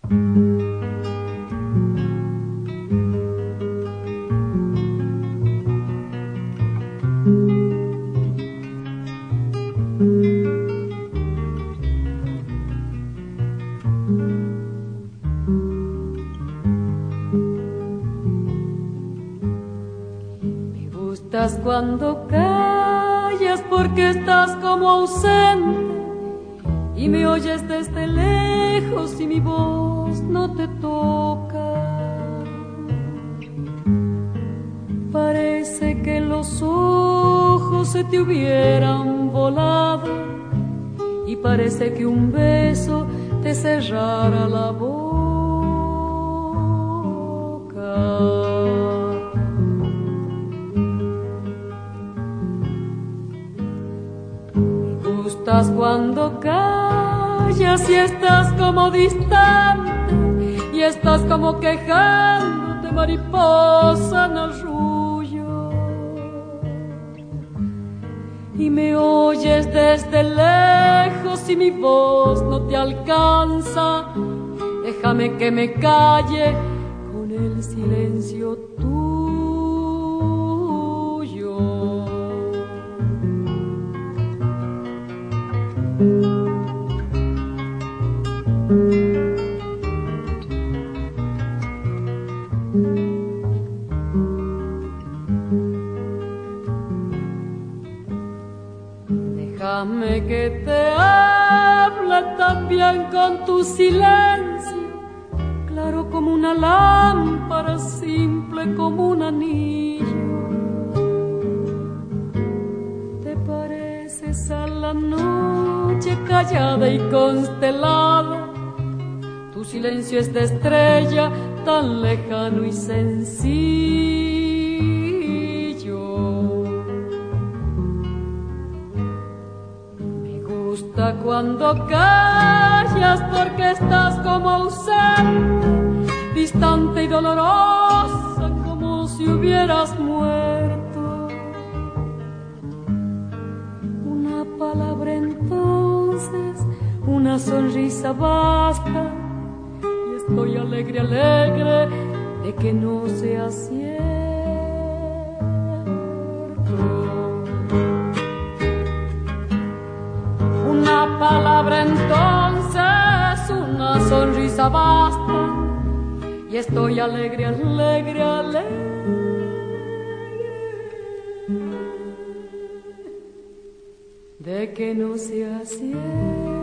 Cuando callas porque estás como ausente y me oyes desde lejos y mi voz no te toca. Parece que los ojos se te hubieran volado y parece que un beso te cerrara la boca. Estás cuando callas y estás como distante y estás como quejándote, mariposa en arrullo, y me oyes desde lejos y mi voz no te alcanza. Déjame que me calle con el silencio tuyo. Déjame que te hable también con tu silencio, claro como una lámpara, simple como un anillo. Te pareces a la noche callada y constelada, tu silencio es de estrella tan lejano y sencillo. Cuando callas porque estás como ausente, distante y dolorosa como si hubieras muerto. Una palabra entonces, una sonrisa basta y estoy alegre, alegre de que no sea cierto. Una palabra entonces, una sonrisa basta y estoy alegre, alegre, alegre de que no sea cierto.